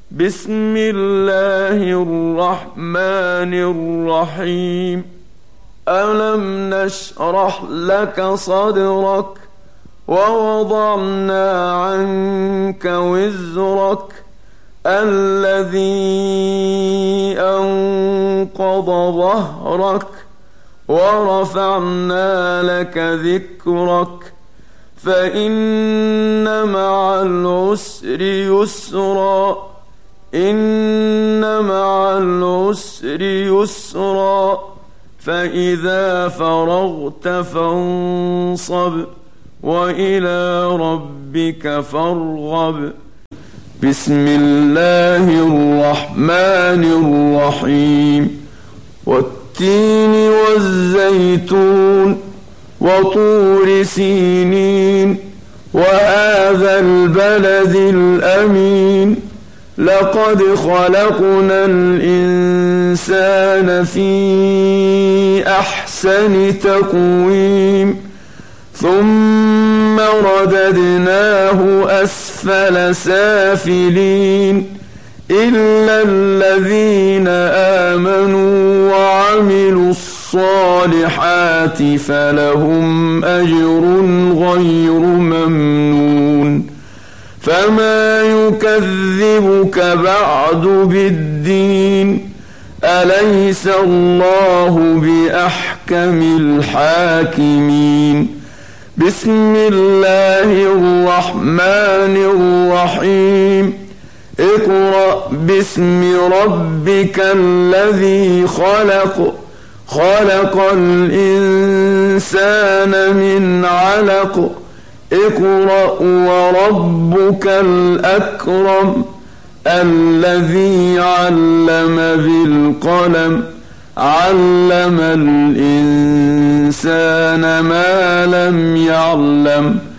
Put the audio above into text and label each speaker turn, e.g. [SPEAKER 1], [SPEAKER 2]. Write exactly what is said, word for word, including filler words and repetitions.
[SPEAKER 1] بسم الله الرحمن الرحيم. ألم نشرح لك صدرك ووضعنا عنك وزرك الذي أنقض ظهرك ورفعنا لك ذكرك فإن مع العسر يسرا إن مع العسر يسرا فإذا فرغت فانصب وإلى ربك فارغب. بسم الله الرحمن الرحيم. والتين والزيتون وطور سينين وهذا البلد الأمين لقد خلقنا الإنسان في أحسن تقويم ثم رددناه أسفل سافلين إلا الذين آمنوا وعملوا الصالحات فلهم أجر غير ممنون. فما يكذبك بعد بالدين أليس الله بأحكم الحاكمين. بسم الله الرحمن الرحيم. اقرأ باسم ربك الذي خلق خلق الإنسان من علق اقرأ وربك الأكرم الذي علم بالقلم علم الإنسان ما لم يعلم